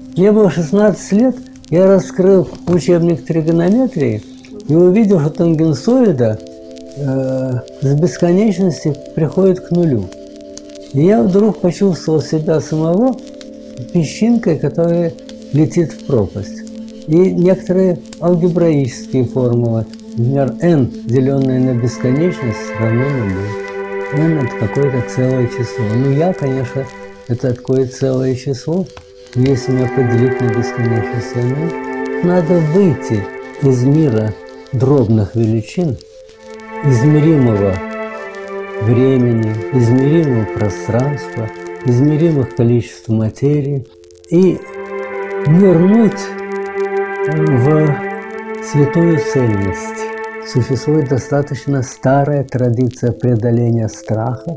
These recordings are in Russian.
Мне было 16 лет, я раскрыл учебник тригонометрии и увидел, что тангенсоида с бесконечности приходит к нулю. И я вдруг почувствовал себя самого песчинкой, которая летит в пропасть. И некоторые алгебраические формулы, например, n, деленное на бесконечность, равно нулю. n – это какое-то целое число. Ну, я, конечно, это такое целое число. Но если меня поделить на бесконечность n, надо выйти из мира дробных величин, измеримого времени, измеримого пространства, измеримых количеств материи и нырнуть в святую цельность. Существует достаточно старая традиция преодоления страха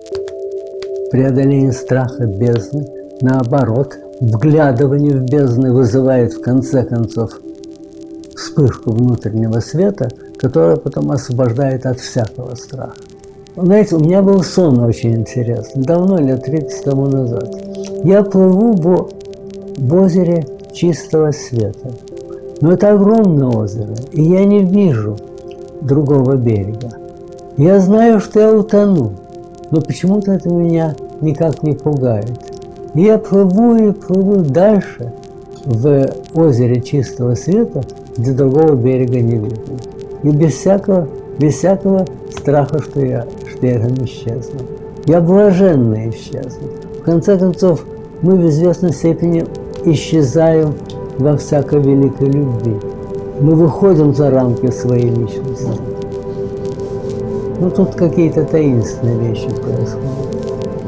бездны. Наоборот, вглядывание в бездны вызывает в конце концов вспышку внутреннего света, которая потом освобождает от всякого страха. Знаете, у меня был сон очень интересный, давно, лет 30 тому назад. Я плыву в озере чистого света. Но это огромное озеро, и я не вижу другого берега. Я знаю, что я утону, но почему-то это меня никак не пугает. И я плыву и плыву дальше в озере чистого света, где другого берега не видно. И без всякого страха, что я там исчезну. Я блаженно исчезну. В конце концов, мы в известной степени исчезаем во всякой великой любви. Мы выходим за рамки своей личности. Ну, тут какие-то таинственные вещи происходят.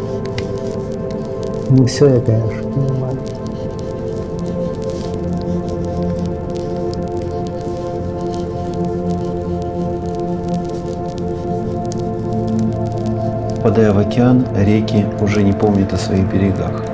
Не все это я же понимаю. Впадая в океан, реки уже не помнят о своих берегах.